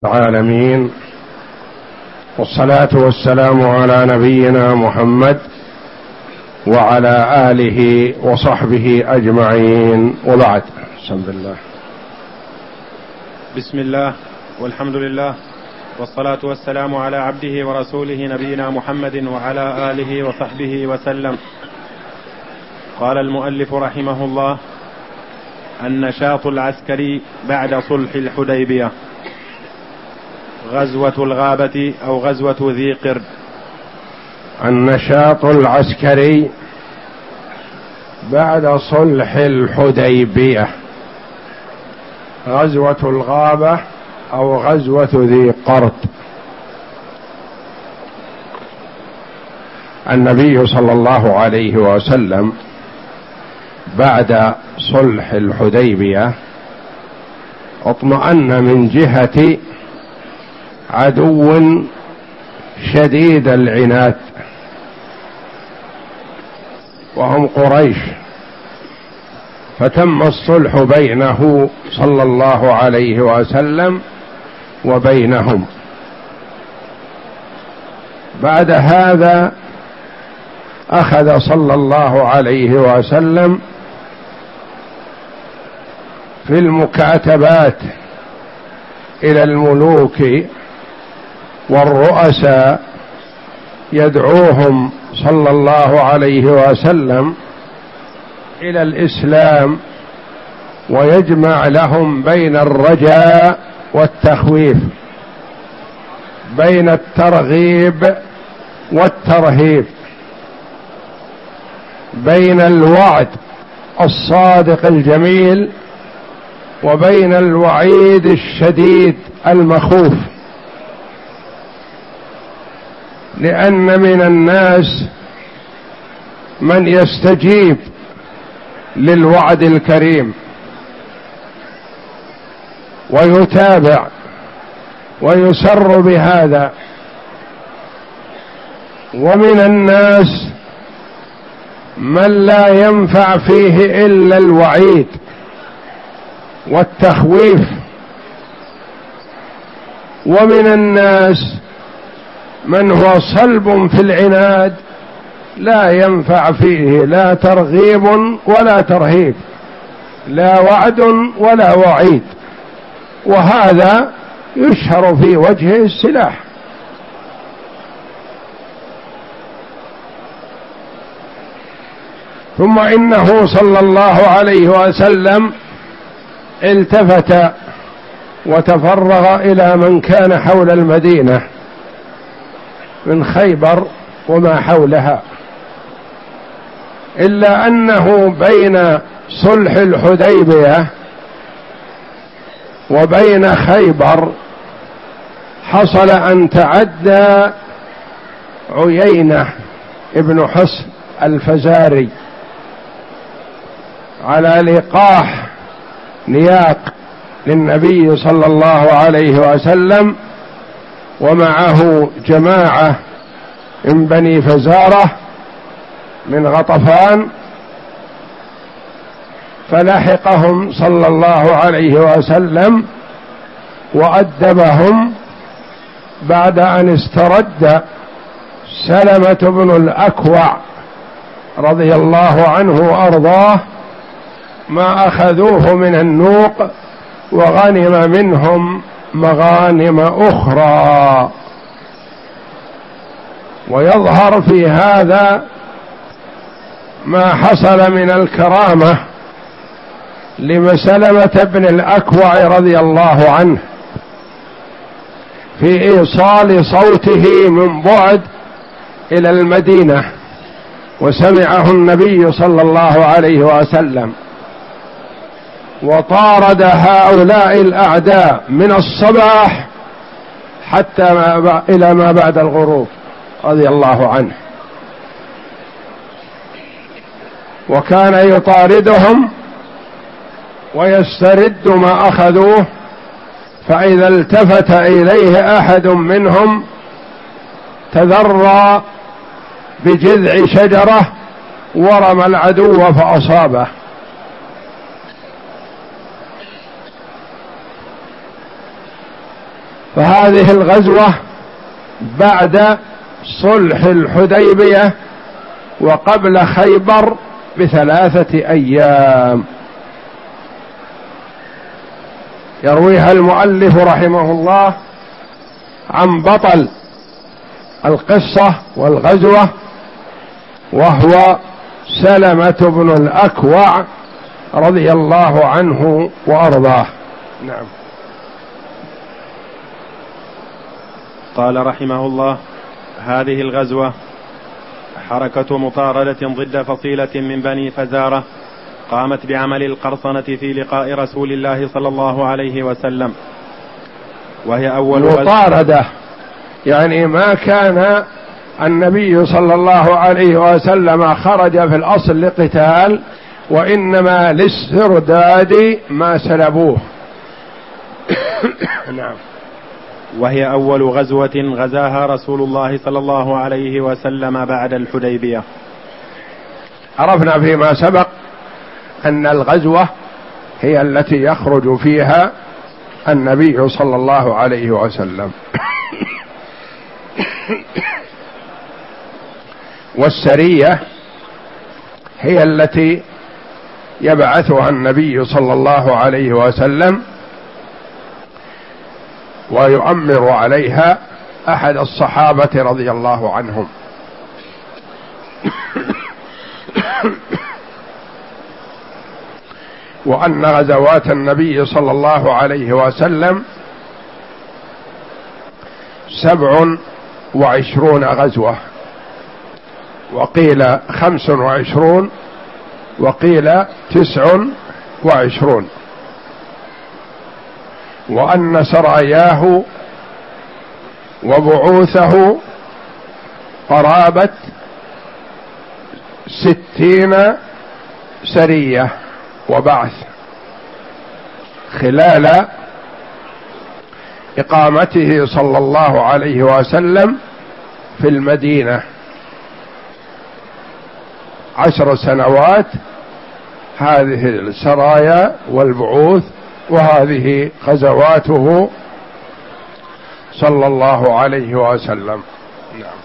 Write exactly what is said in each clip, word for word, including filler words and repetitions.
العالمين، والصلاة والسلام على نبينا محمد وعلى آله وصحبه أجمعين، وبعد. بسم الله بسم الله والحمد لله، والصلاة والسلام على عبده ورسوله نبينا محمد وعلى آله وصحبه وسلم. قال المؤلف رحمه الله: النشاط العسكري بعد صلح الحديبية، غزوة الغابة أو غزوة ذي قرد. النشاط العسكري بعد صلح الحديبية، غزوة الغابة أو غزوة ذي قرد. النبي صلى الله عليه وسلم بعد صلح الحديبية اطمأن من جهة عدو شديد العناد وهم قريش، فتم الصلح بينه صلى الله عليه وسلم وبينهم. بعد هذا أخذ صلى الله عليه وسلم في المكاتبات إلى الملوك والرؤساء، يدعوهم صلى الله عليه وسلم إلى الإسلام، ويجمع لهم بين الرجاء والتخويف، بين الترغيب والترهيب، بين الوعد الصادق الجميل وبين الوعيد الشديد المخوف. لأن من الناس من يستجيب للوعد الكريم ويتابع ويسر بهذا، ومن الناس من لا ينفع فيه إلا الوعيد والتخويف، ومن الناس من هو صلب في العناد لا ينفع فيه لا ترغيب ولا ترهيب، لا وعد ولا وعيد، وهذا يشهر في وجهه السلاح. ثم إنه صلى الله عليه وسلم التفت وتفرغ إلى من كان حول المدينة من خيبر وما حولها، إلا أنه بين صلح الحديبية وبين خيبر حصل أن تعدى عيينة ابن حصن الفزاري على لقاح نياق للنبي صلى الله عليه وسلم، ومعه جماعة من بني فزارة من غطفان، فلحقهم صلى الله عليه وسلم وأدبهم بعد أن استرد سلمة بن الأكوع رضي الله عنه وأرضاه ما أخذوه من النوق، وغنم منهم مغانم أخرى. ويظهر في هذا ما حصل من الكرامة لسلمة بن الأكوع رضي الله عنه في إيصال صوته من بعد إلى المدينة، وسمعه النبي صلى الله عليه وسلم، وطارد هؤلاء الأعداء من الصباح حتى ما إلى ما بعد الغروب رضي الله عنه، وكان يطاردهم ويسترد ما أخذوه، فإذا التفت إليه أحد منهم تذرى بجذع شجرة ورمى العدو فأصابه. فهذه الغزوة بعد صلح الحديبية وقبل خيبر بثلاثة أيام. يرويها المؤلف رحمه الله عن بطل القصة والغزوة وهو سلمة بن الأكوع رضي الله عنه وأرضاه. نعم. قال رحمه الله: هذه الغزوة حركة مطاردة ضد فصيلة من بني فزارة قامت بعمل القرصنة في لقاء رسول الله صلى الله عليه وسلم، وهي أول مطاردة، يعني ما كان النبي صلى الله عليه وسلم خرج في الأصل لقتال، وإنما لاسترداد ما سلبوه. نعم. وهي أول غزوة غزاها رسول الله صلى الله عليه وسلم بعد الحديبية. عرفنا فيما سبق أن الغزوة هي التي يخرج فيها النبي صلى الله عليه وسلم، والسرية هي التي يبعثها النبي صلى الله عليه وسلم ويؤمر عليها أحد الصحابة رضي الله عنهم. وأن غزوات النبي صلى الله عليه وسلم سبع وعشرون غزوة، وقيل خمس وعشرون، وقيل تسع وعشرون، وأن سراياه وبعوثه قرابة ستين سرية وبعث خلال إقامته صلى الله عليه وسلم في المدينة عشر سنوات، هذه السرايا والبعوث، وهذه غزواته صلى الله عليه وسلم. نعم.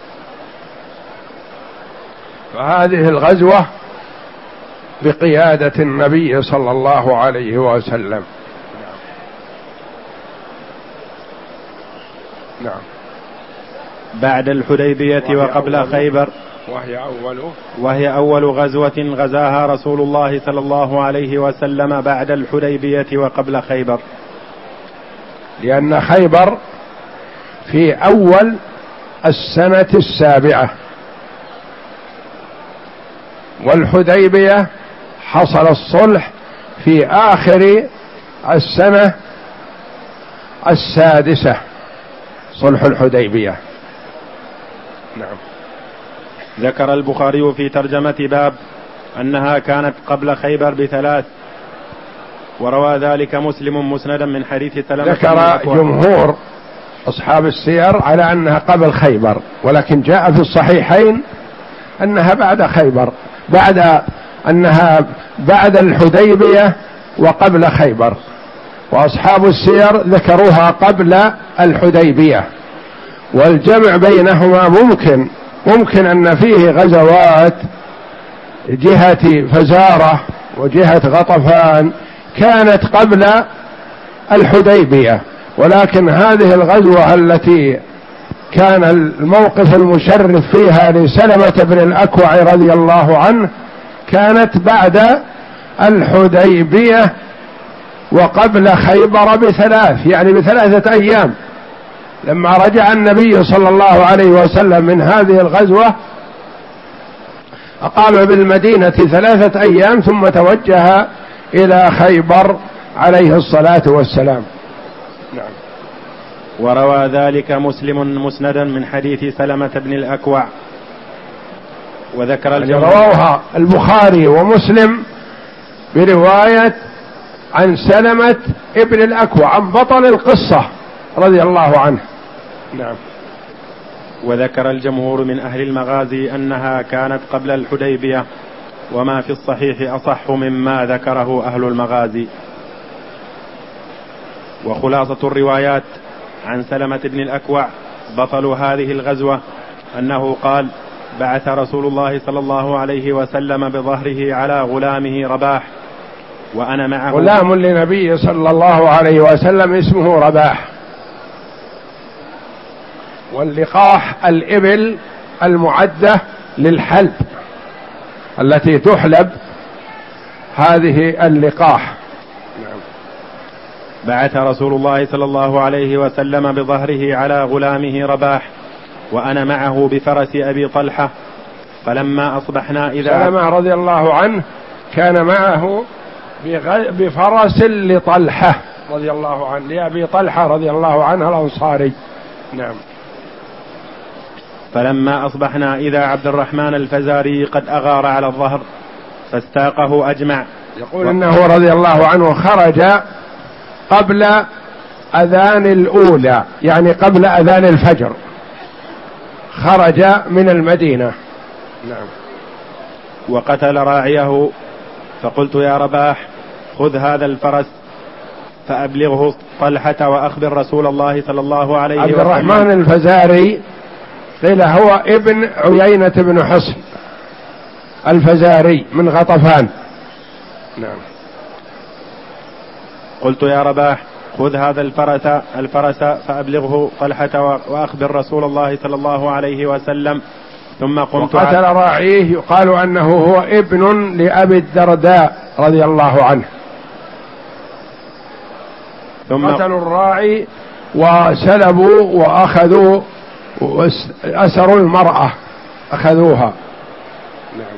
فهذه الغزوة بقيادة النبي صلى الله عليه وسلم. نعم. بعد الحديبية وقبل خيبر، وهي أول وهي أول غزوة غزاها رسول الله صلى الله عليه وسلم بعد الحديبية وقبل خيبر، لأن خيبر في أول السنة السابعة، والحديبية حصل الصلح في آخر السنة السادسة، صلح الحديبية. نعم. ذكر البخاري في ترجمة باب أنها كانت قبل خيبر بثلاث، وروى ذلك مسلم مسندا من حديث سلمة. ذكر جمهور أصحاب السير على أنها قبل خيبر، ولكن جاء في الصحيحين أنها بعد خيبر، بعد أنها بعد الحديبية وقبل خيبر، وأصحاب السير ذكروها قبل الحديبية. والجمع بينهما ممكن ممكن أن فيه غزوات جهة فزارة وجهة غطفان كانت قبل الحديبية، ولكن هذه الغزوة التي كان الموقف المشرف فيها لسلمة بن الأكوع رضي الله عنه كانت بعد الحديبية وقبل خيبر بثلاث، يعني بثلاثة أيام. لما رجع النبي صلى الله عليه وسلم من هذه الغزوة أقام بالمدينة ثلاثة أيام ثم توجه إلى خيبر عليه الصلاة والسلام. نعم. وروى ذلك مسلم مسندا من حديث سلمة بن الأكوع. وذكر الجمهور رواه البخاري ومسلم برواية عن سلمة ابن الأكوع عن بطل القصة رضي الله عنه. نعم. وذكر الجمهور من أهل المغازي أنها كانت قبل الحديبية، وما في الصحيح أصح مما ذكره أهل المغازي. وخلاصة الروايات عن سلمة بن الأكوع بطل هذه الغزوة أنه قال: بعث رسول الله صلى الله عليه وسلم بظهره على غلامه رباح وأنا معه. غلام لنبي صلى الله عليه وسلم اسمه رباح. واللقاح الإبل المعدة للحلب التي تحلب، هذه اللقاح. بعث رسول الله صلى الله عليه وسلم بظهره على غلامه رباح وأنا معه بفرس أبي طلحة، فلما أصبحنا إذا سلمة رضي الله عنه كان معه بفرس لطلحة رضي الله عنه، لأبي طلحة رضي الله عنه الأنصاري. نعم. فلما أصبحنا إذا عبد الرحمن الفزاري قد أغار على الظهر فاستاقه أجمع. يقول و... إنه رضي الله عنه خرج قبل أذان الأولى، يعني قبل أذان الفجر، خرج من المدينة. نعم. وقتل راعيه، فقلت: يا رباح خذ هذا الفرس فأبلغه طلحة وأخبر رسول الله صلى الله عليه وسلم. عبد الرحمن الفزاري قيل هو ابن عيينة بن حصن الفزاري من غطفان. نعم. قلت: يا رباح خذ هذا الفرس الفرس فأبلغه طلحة وأخبر رسول الله صلى الله عليه وسلم. ثم قمت. وقتل راعيه يقال أنه هو ابن لأبي الدرداء رضي الله عنه. ثم قتلوا الراعي وسلبوا وأخذوا أسروا المرأة، أخذوها. نعم.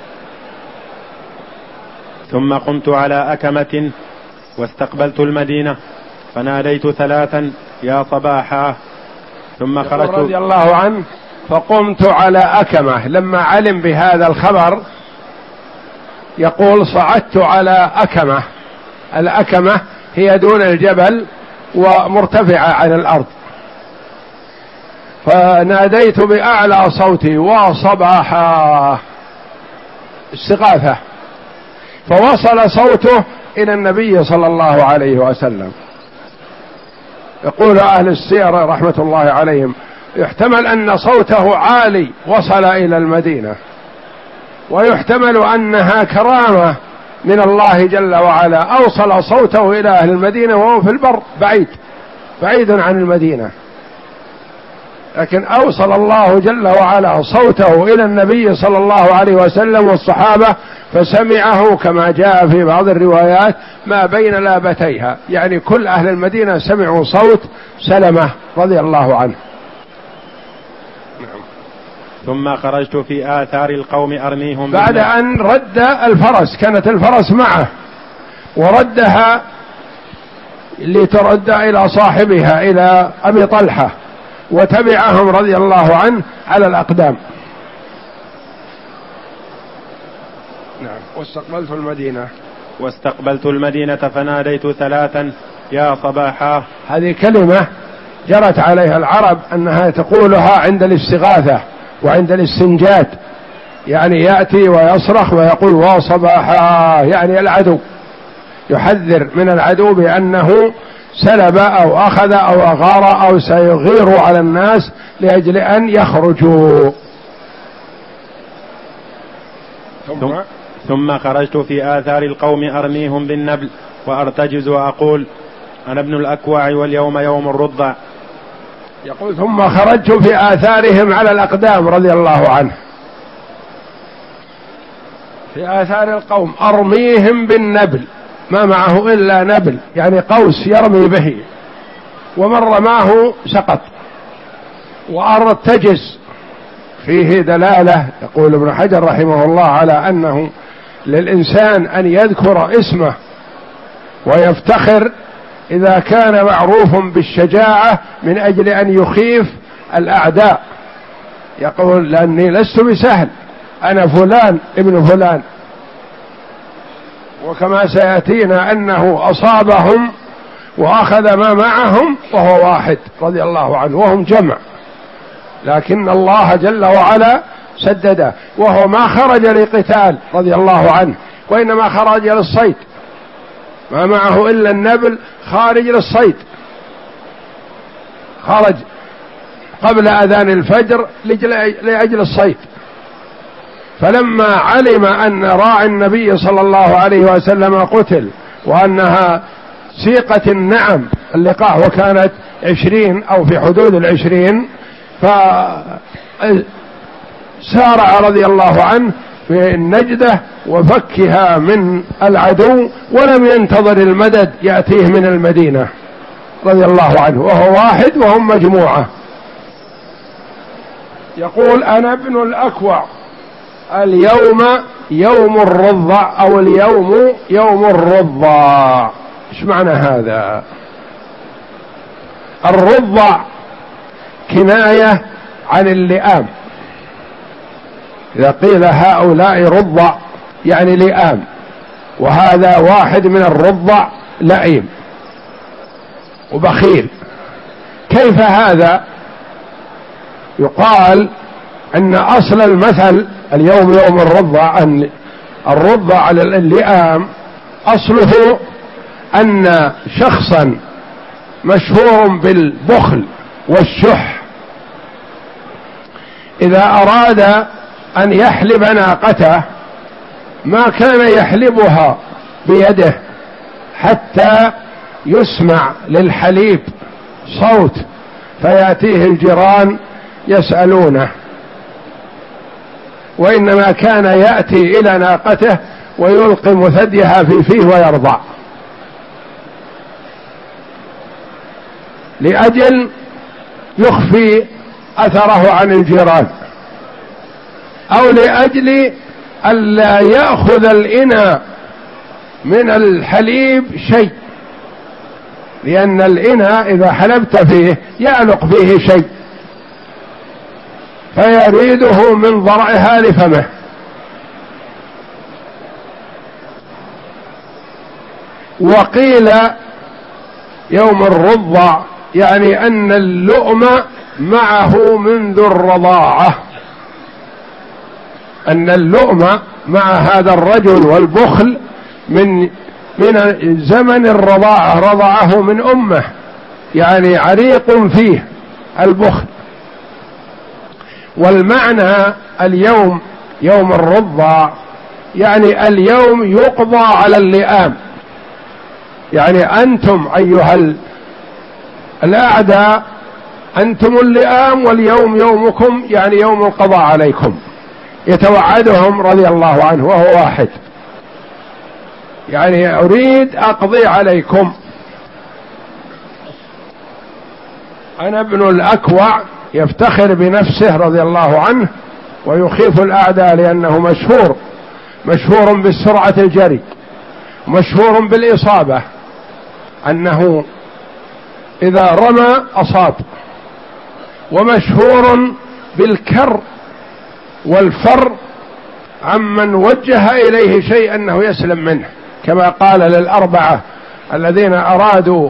ثم قمت على أكمة واستقبلت المدينة فناديت ثلاثا: يا صباحا. ثم خرجت رضي الله عنه فقمت على أكمة، لما علم بهذا الخبر يقول: صعدت على أكمة. الأكمة هي دون الجبل ومرتفعة عن الأرض، فناديت بأعلى صوتي: وصباحا، استغاثة، فوصل صوته إلى النبي صلى الله عليه وسلم. يقول أهل السير رحمة الله عليهم: يحتمل أن صوته عالي وصل إلى المدينة، ويحتمل أنها كرامة من الله جل وعلا أوصل صوته إلى أهل المدينة وهو في البر بعيد بعيد عن المدينة، لكن أوصل الله جل وعلا صوته إلى النبي صلى الله عليه وسلم والصحابة، فسمعه كما جاء في بعض الروايات ما بين لابتيها، يعني كل أهل المدينة سمعوا صوت سلمة رضي الله عنه. ثم خرجت في آثار القوم أرميهم بعد أن رد الفرس، كانت الفرس معه وردها لترد إلى صاحبها إلى أبي طلحة، وتبعهم رضي الله عنه على الأقدام. نعم. واستقبلت المدينة واستقبلت المدينة فناديت ثلاثا: يا صباحا. هذه كلمة جرت عليها العرب أنها تقولها عند الاستغاثة وعند الاستنجاد، يعني يأتي ويصرخ ويقول: وصباحا، يعني العدو، يحذر من العدو بأنه سلب أو أخذ أو أغار أو سيغير على الناس لأجل أن يخرجوا. ثم, ثم خرجت في آثار القوم أرميهم بالنبل وأرتجز وأقول: أنا ابن الأكوع واليوم يوم الرضع. يقول: ثم خرجت في آثارهم على الأقدام رضي الله عنه، في آثار القوم أرميهم بالنبل، ما معه إلا نبل يعني قوس يرمي به، ومن رماه سقط. وأرتجز فيه دلالة، يقول ابن حجر رحمه الله، على أنه للإنسان أن يذكر اسمه ويفتخر إذا كان معروف بالشجاعة من أجل أن يخيف الأعداء، يقول: لأني لست بسهل، أنا فلان ابن فلان. وكما سيأتينا أنه أصابهم وأخذ ما معهم وهو واحد رضي الله عنه، وهم جمع، لكن الله جل وعلا سدده، وهو ما خرج لقتال رضي الله عنه، وإنما خرج للصيد، ما معه إلا النبل، خارج للصيد. خرج قبل أذان الفجر لأجل الصيد، فلما علم أن راعي النبي صلى الله عليه وسلم قتل وأنها سيقة النعم اللقاح وكانت عشرين أو في حدود العشرين، فسارع رضي الله عنه في النجدة وفكها من العدو، ولم ينتظر المدد يأتيه من المدينة رضي الله عنه، وهو واحد وهم مجموعة. يقول أنا ابن الأكوع اليوم يوم الرضع، أو اليوم يوم الرضع. ايش معنى هذا؟ الرضع كناية عن اللئام، إذا قيل هؤلاء رضع يعني لئام، وهذا واحد من الرضع لئيم وبخيل. كيف هذا؟ يقال أن أصل المثل اليوم يوم الرضع، أن الرضع على اللئام أصله أن شخصا مشهور بالبخل والشح إذا أراد أن يحلب ناقته ما كان يحلبها بيده حتى يسمع للحليب صوت فيأتيه الجيران يسألونه، وإنما كان يأتي إلى ناقته ويلقم ثديها في فيه ويرضع، لأجل يخفي أثره عن الجيران، أو لأجل ألا يأخذ الإناء من الحليب شيء، لأن الإناء إذا حلبت فيه يعلق فيه شيء فيريده من ضرعها لفمه. وقيل يوم الرضع يعني أن اللؤم معه منذ الرضاعة، أن اللؤم مع هذا الرجل والبخل من من زمن الرضاعة، رضعه من أمه، يعني عريق فيه البخل. والمعنى اليوم يوم الرضع يعني اليوم يقضى على اللئام، يعني أنتم أيها الأعداء أنتم اللئام واليوم يومكم، يعني يوم القضاء عليكم. يتوعدهم رضي الله عنه وهو واحد، يعني أريد أقضي عليكم. أنا ابن الأكوع يفتخر بنفسه رضي الله عنه ويخيف الأعداء، لأنه مشهور مشهور بالسرعة الجري، مشهور بالإصابة، أنه إذا رمى أصاب، ومشهور بالكر والفر عمن وجه إليه شيء أنه يسلم منه، كما قال للأربعة الذين أرادوا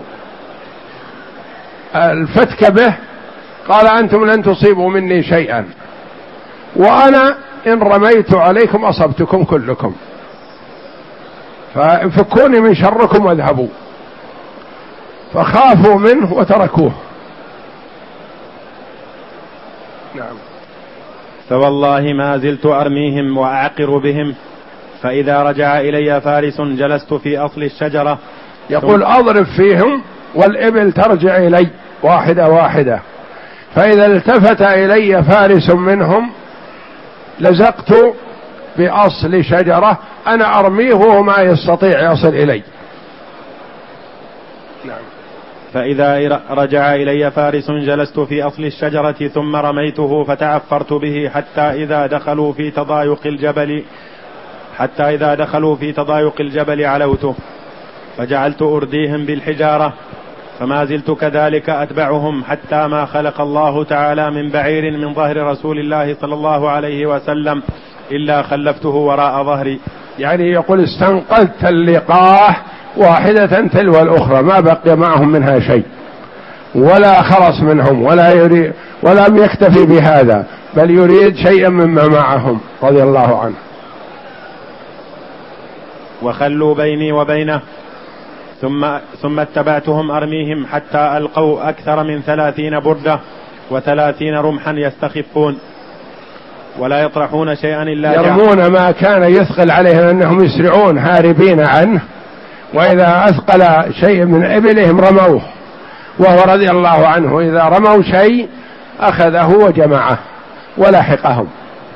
الفتك به قال أنتم لن تصيبوا مني شيئا، وأنا إن رميت عليكم أصبتكم كلكم، ففكوني من شركم واذهبوا، فخافوا منه وتركوه. نعم. فوالله ما زلت أرميهم وأعقر بهم، فإذا رجع إلي فارس جلست في أصل الشجرة. يقول أضرب فيهم والإبل ترجع إلي واحدة واحدة، فإذا التفت إلي فارس منهم لزقت بأصل شجرة أنا أرميه وما يستطيع يصل إلي. نعم. فإذا رجع إلي فارس جلست في أصل الشجرة ثم رميته فتعفرت به حتى إذا دخلوا في تضايق الجبل حتى إذا دخلوا في تضايق الجبل علوته فجعلت أرديهم بالحجارة، فما زلت كذلك أتبعهم حتى ما خلق الله تعالى من بعير من ظهر رسول الله صلى الله عليه وسلم إلا خلفته وراء ظهري. يعني يقول استنقذت اللقاح واحدة تلو الأخرى، ما بقي معهم منها شيء، ولا خلص منهم، ولا يريد ولم يكتفي بهذا، بل يريد شيئا مما معهم رضي الله عنه. وخلوا بيني وبينه ثم, ثم اتبعتهم أرميهم حتى ألقوا أكثر من ثلاثين بردة وثلاثين رمحا يستخفون ولا يطرحون شيئا إلا يرمون ما كان يثقل عليهم أنهم يسرعون هاربين عنه، وإذا أثقل شيء من إبلهم رموه، وهو رضي الله عنه إذا رموا شيء أخذه وجمعه ولحقهم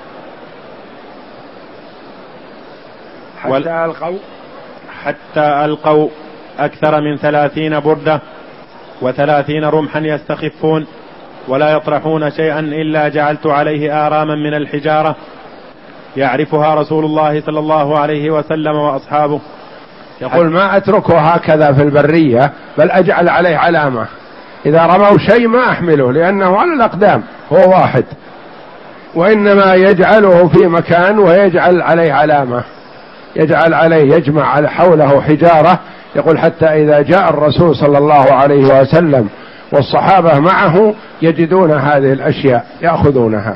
حتى ألقوا حتى ألقوا أكثر من ثلاثين بردة وثلاثين رمحا يستخفون ولا يطرحون شيئا إلا جعلت عليه آراما من الحجارة يعرفها رسول الله صلى الله عليه وسلم وأصحابه. يقول ما أتركه هكذا في البرية، بل أجعل عليه علامة، إذا رموا شيء ما أحمله لأنه على الأقدام هو واحد، وإنما يجعله في مكان ويجعل عليه علامة، يجعل عليه يجمع على حوله حجارة. يقول حتى إذا جاء الرسول صلى الله عليه وسلم والصحابة معه يجدون هذه الأشياء يأخذونها،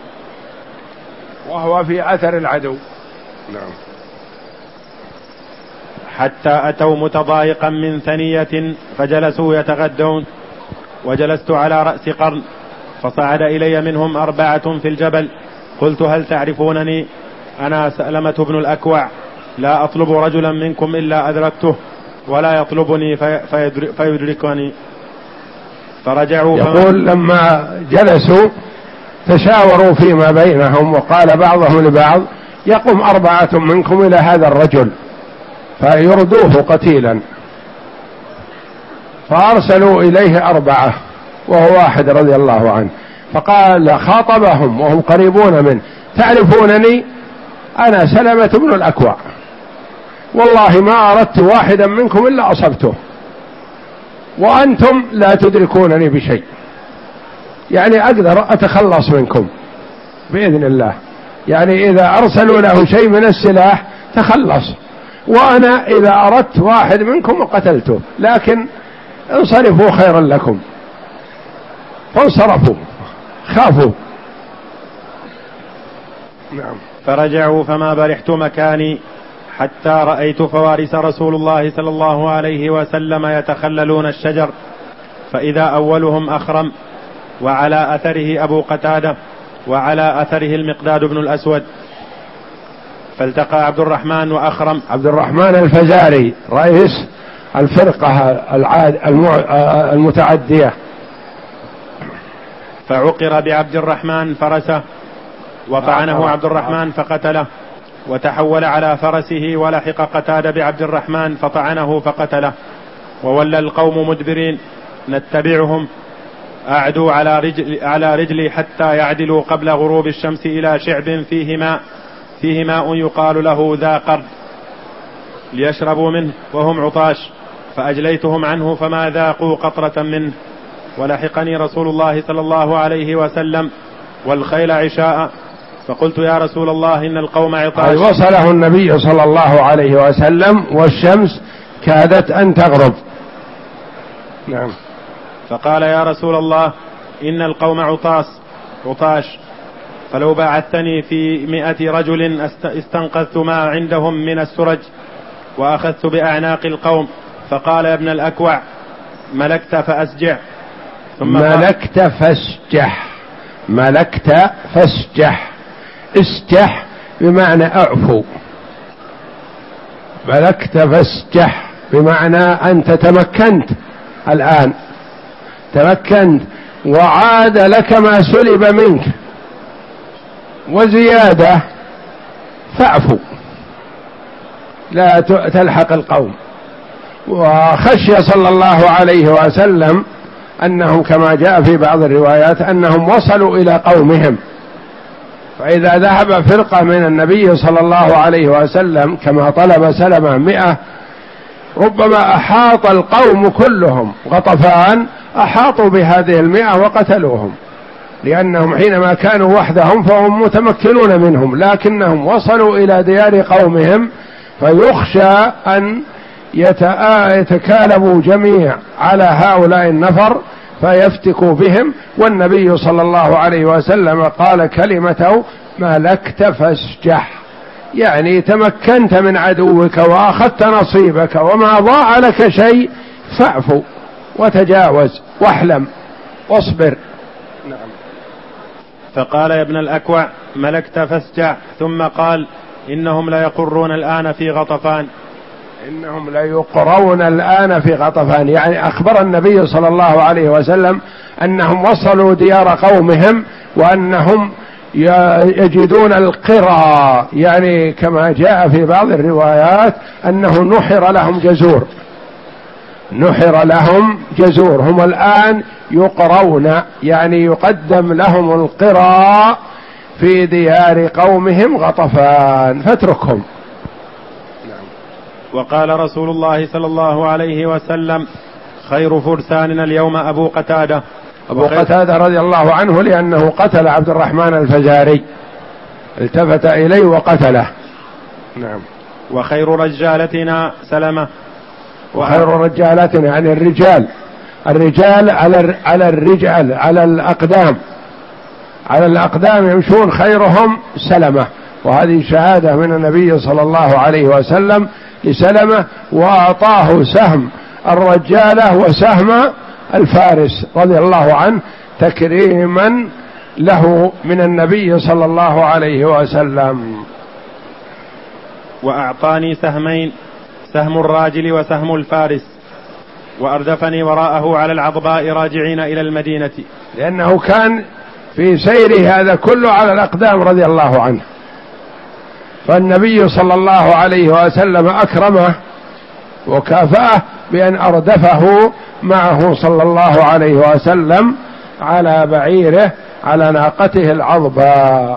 وهو في أثر العدو. نعم. حتى أتوا متضايقا من ثنية فجلسوا يتغدون، وجلست على رأس قرن، فصعد إلي منهم أربعة في الجبل، قلت هل تعرفونني؟ أنا سألمة بن الأكوع، لا أطلب رجلا منكم إلا أدركته ولا يطلبني فيدركني. فرجعوا. يقول لما جلسوا تشاوروا فيما بينهم، وقال بعضهم لبعض يقوم أربعة منكم إلى هذا الرجل فيردوه قتيلا، فأرسلوا إليه أربعة وهو واحد رضي الله عنه، فقال خاطبهم وهم قريبون منه تعرفونني؟ أنا سلمة بن الأكوع، والله ما أردت واحدا منكم إلا أصبته، وأنتم لا تدركونني بشيء، يعني أقدر أتخلص منكم بإذن الله، يعني إذا أرسلوا له شيء من السلاح تخلص، وأنا إذا أردت واحد منكم قتلته، لكن انصرفوا خيرا لكم. فانصرفوا خافوا. نعم. فرجعوا فما برحت مكاني حتى رأيت فوارس رسول الله صلى الله عليه وسلم يتخللون الشجر، فإذا أولهم أخرم، وعلى أثره أبو قتادة، وعلى أثره المقداد بن الأسود. فالتقى عبد الرحمن وأخرم. عبد الرحمن الفزاري رئيس الفرقة العاد المتعدية. فعقر بعبد الرحمن فرسه وطعنه عبد الرحمن فقتله، وتحول على فرسه ولحق قتادة بعبد الرحمن فطعنه فقتله، وولى القوم مدبرين نتبعهم، أعدوا على رجل على رجلي حتى يعدلوا قبل غروب الشمس إلى شعب فيه ماء فيه ماء يقال له ذا قرد ليشربوا منه وهم عطاش، فأجليتهم عنه فما ذاقوا قطرة منه. ولحقني رسول الله صلى الله عليه وسلم والخيل عشاء، فقلت يا رسول الله إن القوم عطاش. وصله النبي صلى الله عليه وسلم والشمس كادت أن تغرب. نعم. فقال يا رسول الله إن القوم عطاس عطاش، فلو بعثتني في مئة رجل استنقذت ما عندهم من السرج وأخذت بأعناق القوم. فقال يا ابن الأكوع ملكت فأسجع. ثم ملكت فاسجح، ملكت فاسجح، اسجح بمعنى اعفو، ملكت فاسجح بمعنى أنت تمكنت، الآن تمكنت وعاد لك ما سلب منك وزيادة، فاعفو لا تلحق القوم. وخشي صلى الله عليه وسلم أنهم كما جاء في بعض الروايات أنهم وصلوا إلى قومهم، فإذا ذهب فرقة من النبي صلى الله عليه وسلم كما طلب سلمة مئة، ربما أحاط القوم كلهم، غطفان أحاطوا بهذه المئة وقتلوهم، لأنهم حينما كانوا وحدهم فهم متمكنون منهم، لكنهم وصلوا إلى ديار قومهم، فيخشى أن يتكالبوا جميع على هؤلاء النفر فيفتكوا بهم. والنبي صلى الله عليه وسلم قال كلمته ملكت فاسجح، يعني تمكنت من عدوك وأخذت نصيبك وما ضاع لك شيء فاعفو وتجاوز واحلم واصبر. نعم. فقال يا ابن الأكوع ملكت فاسجع، ثم قال إنهم ليقرون الآن في غطفان. إنهم ليقرون الآن في غطفان، يعني أخبر النبي صلى الله عليه وسلم أنهم وصلوا ديار قومهم وأنهم يجدون القرى، يعني كما جاء في بعض الروايات أنه نحر لهم جزور، نحر لهم جزور، هم الآن يقرون يعني يقدم لهم القرى في ديار قومهم غطفان فاتركهم. وقال رسول الله صلى الله عليه وسلم خير فرساننا اليوم أبو قتادة. أبو قتادة رضي الله عنه لأنه قتل عبد الرحمن الفزاري، التفت إليه وقتله. نعم. وخير رجالتنا سلمة. وخير رجالتنا يعني الرجال، الرجال على على الرجال على الأقدام، على الأقدام يمشون خيرهم سلمة، وهذه شهادة من النبي صلى الله عليه وسلم لسلمة، وأعطاه سهم الرجالة وسهم الفارس رضي الله عنه تكريما له من النبي صلى الله عليه وسلم. وأعطاني سهمين، سهم الراجل وسهم الفارس، وأردفني وراءه على العضباء راجعين إلى المدينة، لأنه كان في سيره هذا كله على الأقدام رضي الله عنه، فالنبي صلى الله عليه وسلم أكرمه وكافأه بأن أردفه معه صلى الله عليه وسلم على بعيره على ناقته العضباء.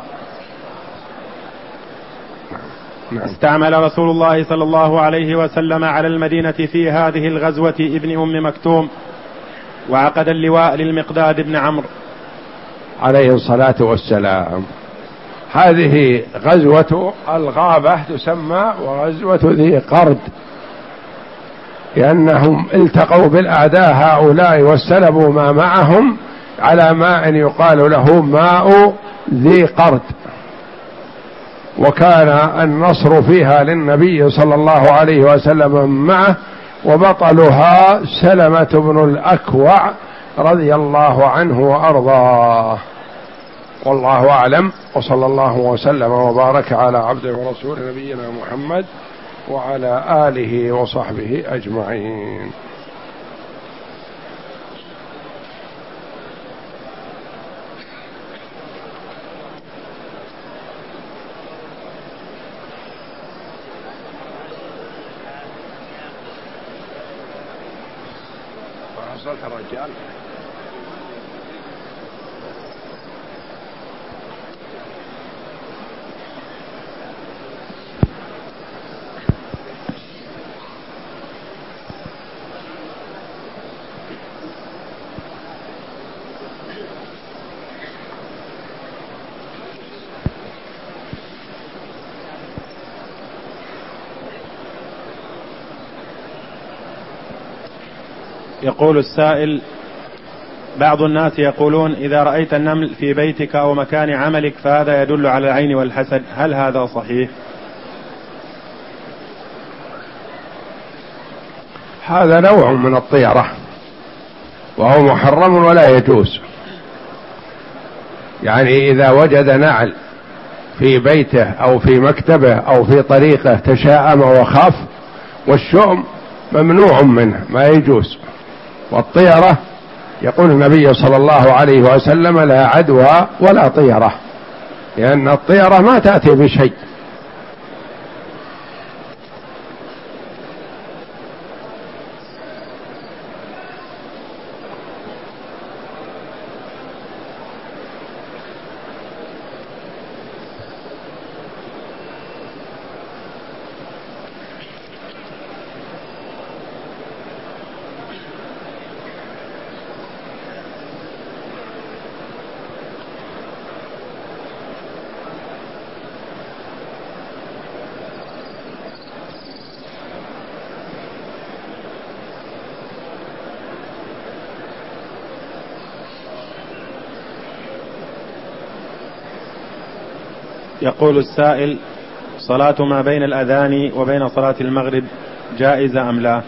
استعمل رسول الله صلى الله عليه وسلم على المدينة في هذه الغزوة ابن أم مكتوم، وعقد اللواء للمقداد بن عمرو عليه الصلاة والسلام. هذه غزوة الغابة تسمى وغزوة ذي قرد، لأنهم التقوا بالأعداء هؤلاء واستلبوا ما معهم على ماء يقال له ماء ذي قرد، وكان النصر فيها للنبي صلى الله عليه وسلم معه، وبطلها سلمة بن الأكوع رضي الله عنه وأرضاه. والله أعلم، وصلى الله وسلم وبارك على عبده ورسول نبينا محمد وعلى آله وصحبه أجمعين. وصلت الرجال. يقول السائل: بعض الناس يقولون إذا رأيت النمل في بيتك أو مكان عملك فهذا يدل على العين والحسد، هل هذا صحيح؟ هذا نوع من الطيرة وهو محرم ولا يجوز، يعني إذا وجد نعل في بيته أو في مكتبه أو في طريقه تشاءم وخاف، والشؤم ممنوع منه ما يجوز. والطيرة يقول النبي صلى الله عليه وسلم: لا عدوى ولا طيرة، لأن الطيرة ما تأتي بشيء. يقول السائل: الصلاة ما بين الأذان وبين صلاة المغرب جائزة أم لا؟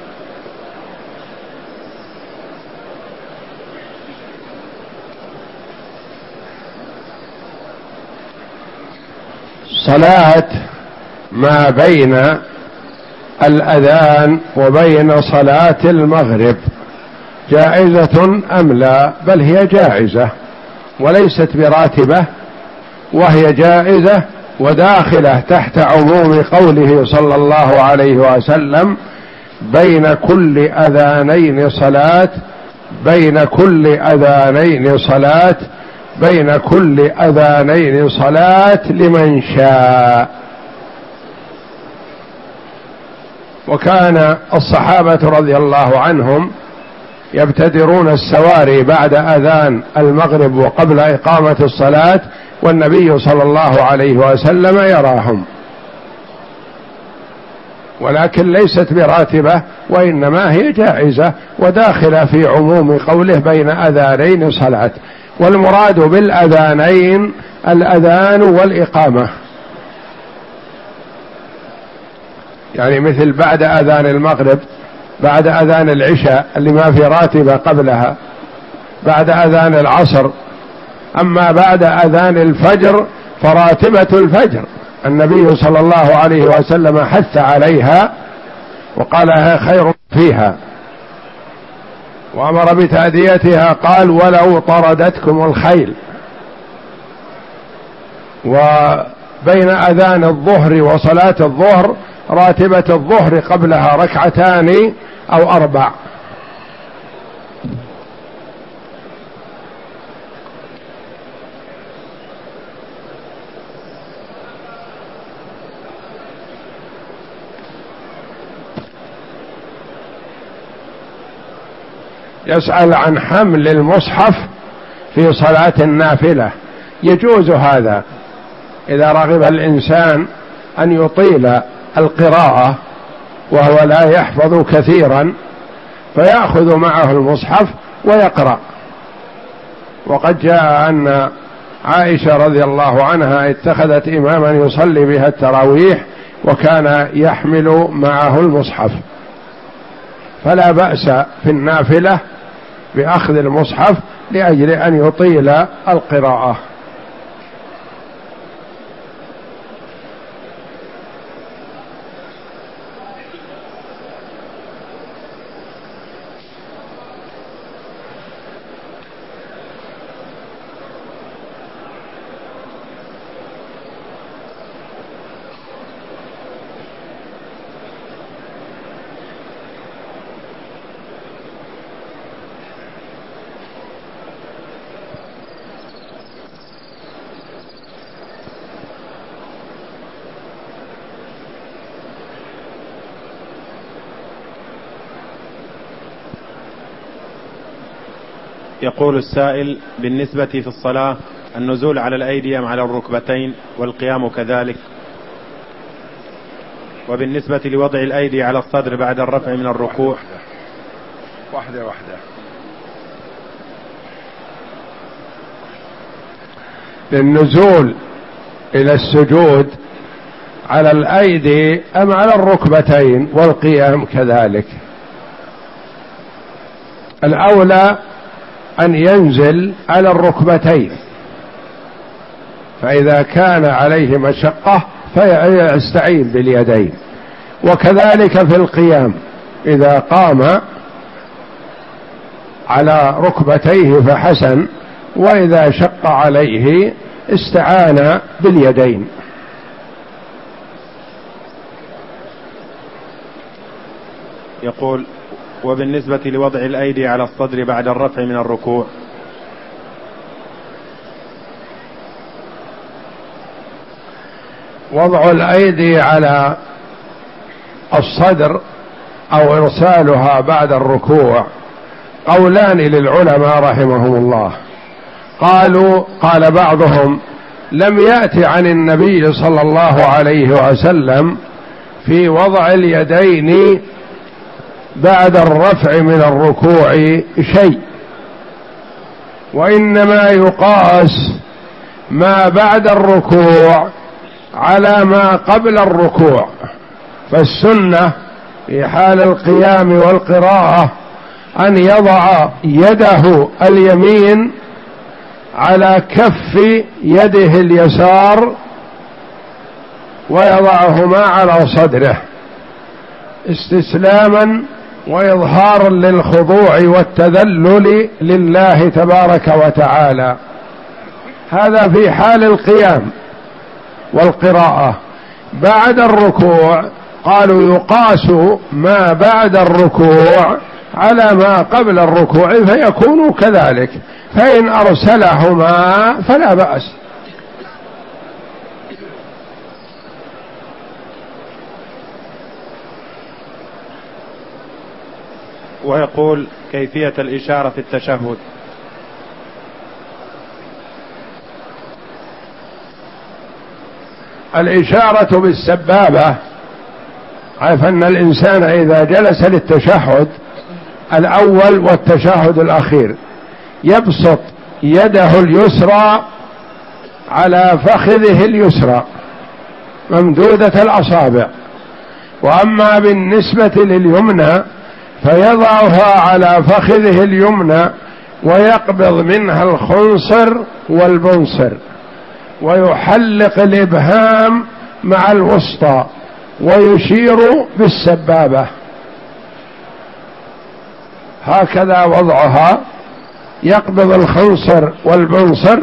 صلاة ما بين الأذان وبين صلاة المغرب جائزة أم لا؟ بل هي جائزة وليست براتبة، وهي جائزة وداخلة تحت عموم قوله صلى الله عليه وسلم: بين كل أذانين صلاة، بين كل أذانين صلاة، بين كل أذانين صلاة لمن شاء. وكان الصحابة رضي الله عنهم يبتدرون السواري بعد أذان المغرب وقبل إقامة الصلاة، والنبي صلى الله عليه وسلم يراهم، ولكن ليست براتبة، وإنما هي جائزة وداخلة في عموم قوله بين أذانين صلاة. والمراد بالأذانين الأذان والإقامة، يعني مثل بعد أذان المغرب، بعد أذان العشاء اللي ما في راتبة قبلها، بعد أذان العصر. أما بعد أذان الفجر فراتبة الفجر النبي صلى الله عليه وسلم حث عليها وقالها خير فيها، وأمر بتأديتها، قال: ولو طردتكم الخيل. وبين أذان الظهر وصلاة الظهر راتبة الظهر قبلها ركعتان أو أربع. يسأل عن حمل المصحف في صلاة النافلة. يجوز هذا إذا رغب الإنسان أن يطيل القراءة وهو لا يحفظ كثيرا، فيأخذ معه المصحف ويقرأ. وقد جاء أن عائشة رضي الله عنها اتخذت إماما يصلي بها التراويح وكان يحمل معه المصحف، فلا بأس في النافلة بأخذ المصحف لأجل أن يطيل القراءة. يقول السائل: بالنسبة في الصلاة النزول على الأيدي أم على الركبتين والقيام كذلك؟ وبالنسبة لوضع الأيدي على الصدر بعد الرفع من الركوع؟ واحدة واحدة. للنزول إلى السجود على الأيدي أم على الركبتين والقيام كذلك؟ الأولى أن ينزل على الركبتين، فإذا كان عليه مشقة فيستعين باليدين. وكذلك في القيام إذا قام على ركبتيه فحسن، وإذا شق عليه استعان باليدين. يقول: وبالنسبة لوضع الأيدي على الصدر بعد الرفع من الركوع؟ وضع الأيدي على الصدر أو إرسالها بعد الركوع قولان للعلماء رحمهم الله. قالوا قال بعضهم: لم يأت عن النبي صلى الله عليه وسلم في وضع اليدين بعد الرفع من الركوع شيء، وإنما يقاس ما بعد الركوع على ما قبل الركوع. فالسنة في حال القيام والقراءة أن يضع يده اليمين على كف يده اليسار ويضعهما على صدره استسلاما وإظهارا للخضوع والتذلل لله تبارك وتعالى. هذا في حال القيام والقراءة. بعد الركوع قالوا يقاس ما بعد الركوع على ما قبل الركوع فيكون كذلك، فإن أرسلهما فلا بأس. ويقول كيفية الإشارة في التشهد. الإشارة بالسبابة، عارف أن الإنسان إذا جلس للتشهد الأول والتشهد الأخير يبسط يده اليسرى على فخذه اليسرى ممدودة الأصابع، وأما بالنسبة لليمنى فيضعها على فخذه اليمنى ويقبض منها الخنصر والبنصر ويحلق الإبهام مع الوسطى ويشير بالسبابة، هكذا وضعها، يقبض الخنصر والبنصر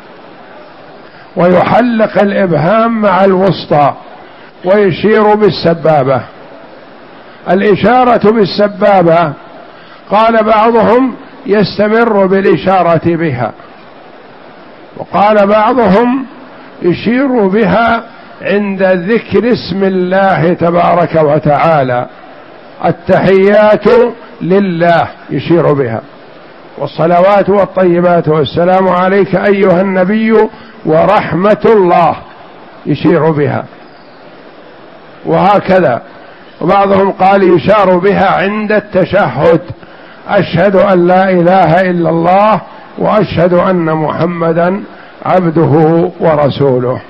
ويحلق الإبهام مع الوسطى ويشير بالسبابة. الإشارة بالسبابة قال بعضهم يستمر بالإشارة بها، وقال بعضهم يشير بها عند ذكر اسم الله تبارك وتعالى، التحيات لله يشير بها، والصلوات والطيبات والسلام عليك أيها النبي ورحمة الله يشير بها، وهكذا. وبعضهم قال يشار بها عند التشهد، أشهد أن لا إله إلا الله وأشهد أن محمدا عبده ورسوله.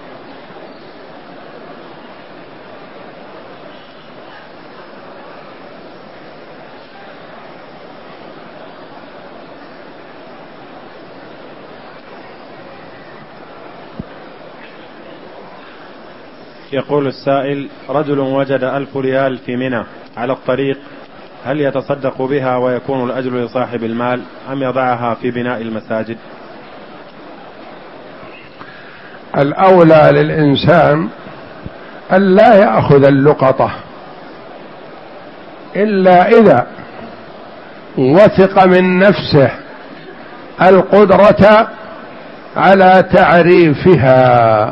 يقول السائل: رجل وجد ألف ريال في منى على الطريق، هل يتصدق بها ويكون الأجر لصاحب المال أم يضعها في بناء المساجد؟ الأولى للإنسان أن لا يأخذ اللقطة إلا إذا وثق من نفسه القدرة على تعريفها،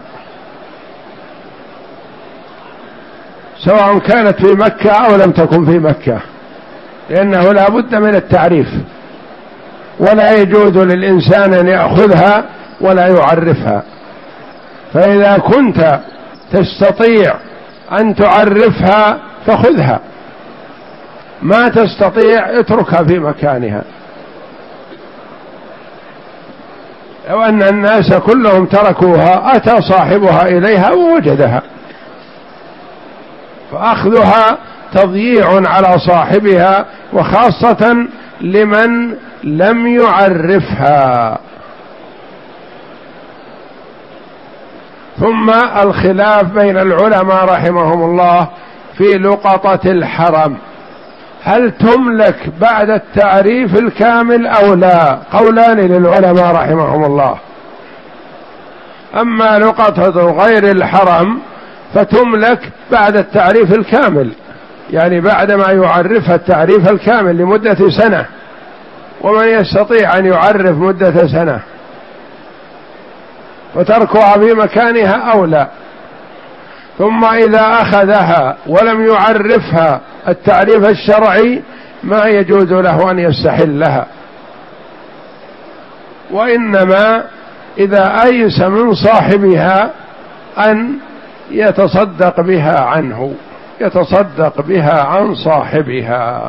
سواء كانت في مكة أو لم تكن في مكة، لأنه لا بد من التعريف، ولا يجوز للإنسان أن يأخذها ولا يعرفها. فإذا كنت تستطيع أن تعرفها فخذها، ما تستطيع اتركها في مكانها. لو أن الناس كلهم تركوها أتى صاحبها إليها ووجدها، فأخذها تضييع على صاحبها، وخاصة لمن لم يعرفها. ثم الخلاف بين العلماء رحمهم الله في لقطة الحرم، هل تملك بعد التعريف الكامل أو لا؟ قولان للعلماء رحمهم الله. أما لقطة غير الحرم فتملك بعد التعريف الكامل، يعني بعد ما يعرفها التعريف الكامل لمدة سنة، ومن يستطيع أن يعرف مدة سنة وتركها في مكانها أولى. ثم إذا أخذها ولم يعرفها التعريف الشرعي ما يجوز له أن يستحلها، وإنما إذا أيس من صاحبها أن يتصدق بها عنه، يتصدق بها عن صاحبها.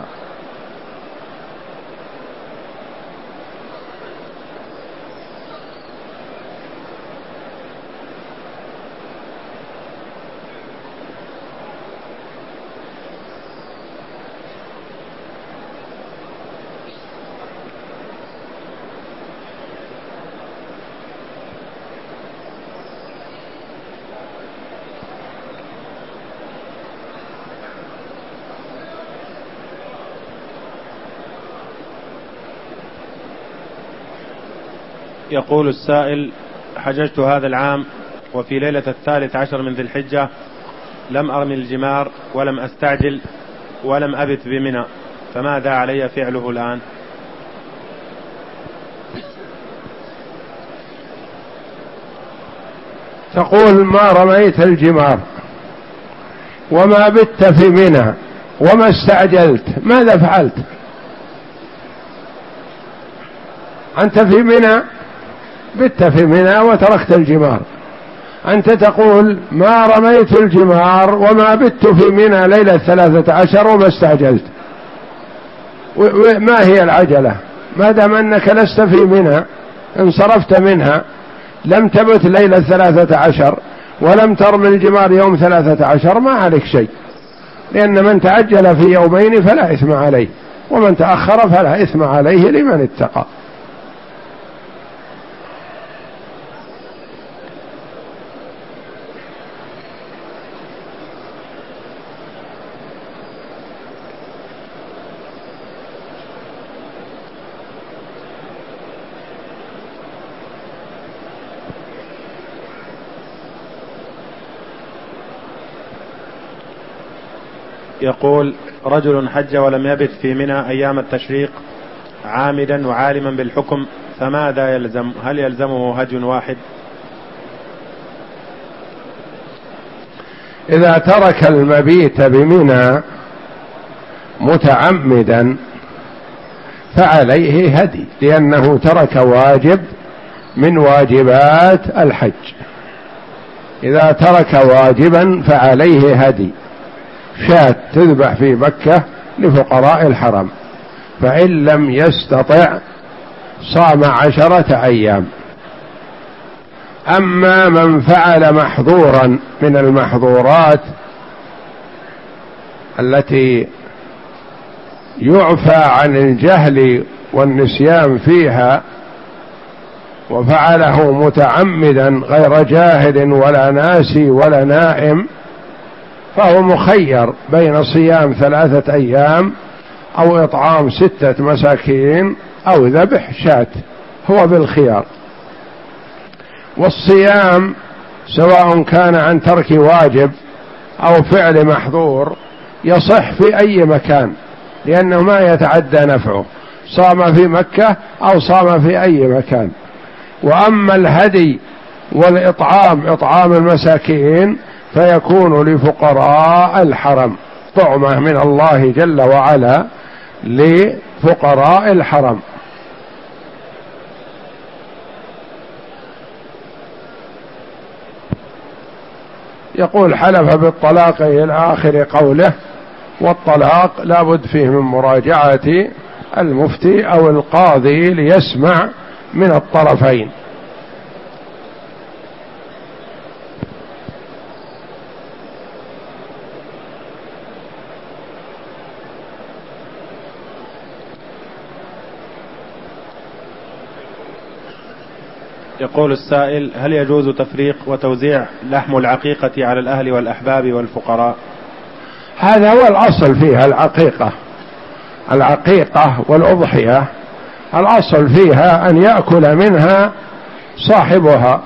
يقول السائل: حججت هذا العام وفي ليلة الثالث عشر من ذي الحجة لم أرمي الجمار ولم أستعجل ولم أبت بمنى، فماذا علي فعله الآن؟ تقول: ما رميت الجمار وما بت في منى وما استعجلت، ماذا فعلت؟ أنت في منى، بت في منى وتركت الجمار. أنت تقول: ما رميت الجمار وما بت في منى ليلة ثلاثة عشر وما استعجلت. ما هي العجلة؟ ما دام أنك لست في منى، انصرفت منها، لم تبت ليلة ثلاثة عشر ولم ترمي الجمار يوم ثلاثة عشر، ما عليك شيء، لأن من تعجل في يومين فلا إثم عليه، ومن تأخر فلا إثم عليه لمن اتقى. يقول: رجل حج ولم يبت في منى أيام التشريق عامدا وعالما بالحكم، فماذا يلزم؟ هل يلزمه هج واحد؟ إذا ترك المبيت بمنى متعمدا فعليه هدي، لأنه ترك واجب من واجبات الحج. إذا ترك واجبا فعليه هدي، شاة تذبح في مكة لفقراء الحرم، فإن لم يستطع صام عشرة أيام. أما من فعل محظورا من المحظورات التي يعفى عن الجهل والنسيان فيها وفعله متعمدا غير جاهل ولا ناسي ولا نائم، فهو مخير بين صيام ثلاثة أيام أو إطعام ستة مساكين أو ذبح شاة، هو بالخيار. والصيام سواء كان عن ترك واجب أو فعل محظور يصح في أي مكان، لأنه ما يتعدى نفعه، صام في مكة أو صام في أي مكان. وأما الهدي والإطعام، إطعام المساكين، فيكون لفقراء الحرم، طعمة من الله جل وعلا لفقراء الحرم. يقول: حلف بالطلاق إلى آخر قوله، والطلاق لا بد فيه من مراجعة المفتي أو القاضي ليسمع من الطرفين. يقول السائل: هل يجوز تفريق وتوزيع لحم العقيقة على الأهل والأحباب والفقراء؟ هذا هو الأصل فيها، العقيقة العقيقة والأضحية الأصل فيها أن يأكل منها صاحبها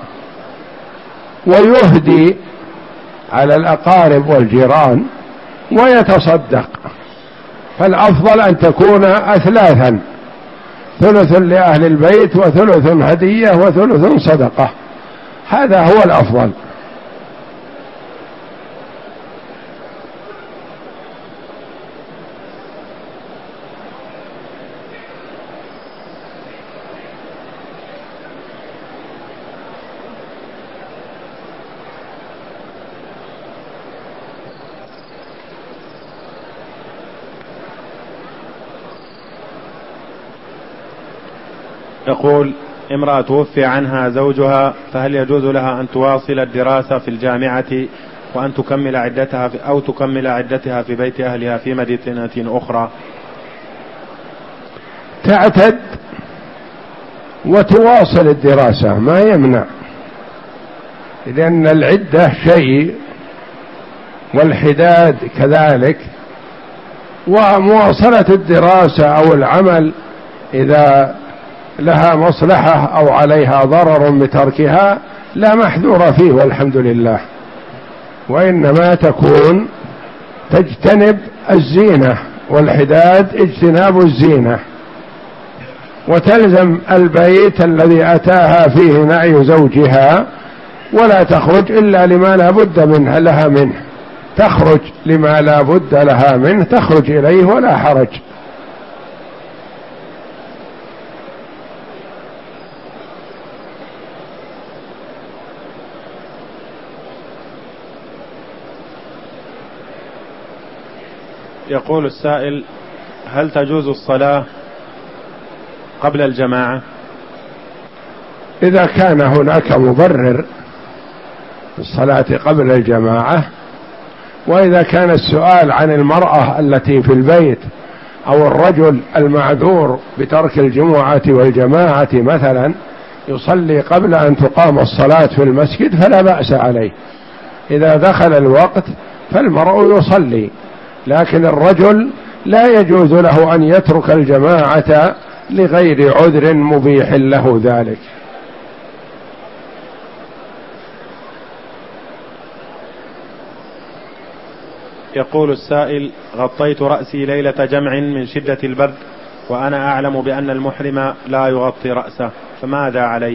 ويهدي على الأقارب والجيران ويتصدق، فالأفضل أن تكون أثلاثا، ثلث لأهل البيت وثلث هدية وثلث صدقة، هذا هو الأفضل. يقول: امرأة توفي عنها زوجها، فهل يجوز لها أن تواصل الدراسة في الجامعة وأن تكمل عدتها في أو تكمل عدتها في بيت أهلها في مدينة أخرى؟ تعتد وتواصل الدراسة، ما يمنع، لأن العدة شيء والحداد كذلك، ومواصلة الدراسة أو العمل إذا لها مصلحة أو عليها ضرر بتركها لا محذور فيه والحمد لله، وإنما تكون تجتنب الزينة، والحداد اجتناب الزينة، وتلزم البيت الذي أتاها فيه نعي زوجها، ولا تخرج إلا لما لا بد منها لها منه، تخرج لما لا بد لها منه تخرج إليه ولا حرج. يقول السائل: هل تجوز الصلاة قبل الجماعة؟ إذا كان هناك مبرر الصلاة قبل الجماعة، وإذا كان السؤال عن المرأة التي في البيت أو الرجل المعذور بترك الجمعة والجماعة مثلا يصلي قبل أن تقام الصلاة في المسجد فلا بأس عليه، إذا دخل الوقت فالمرء يصلي، لكن الرجل لا يجوز له أن يترك الجماعة لغير عذر مبيح له ذلك. يقول السائل: غطيت رأسي ليلة جمع من شدة البرد، وأنا أعلم بأن المحرم لا يغطي رأسه، فماذا عليه؟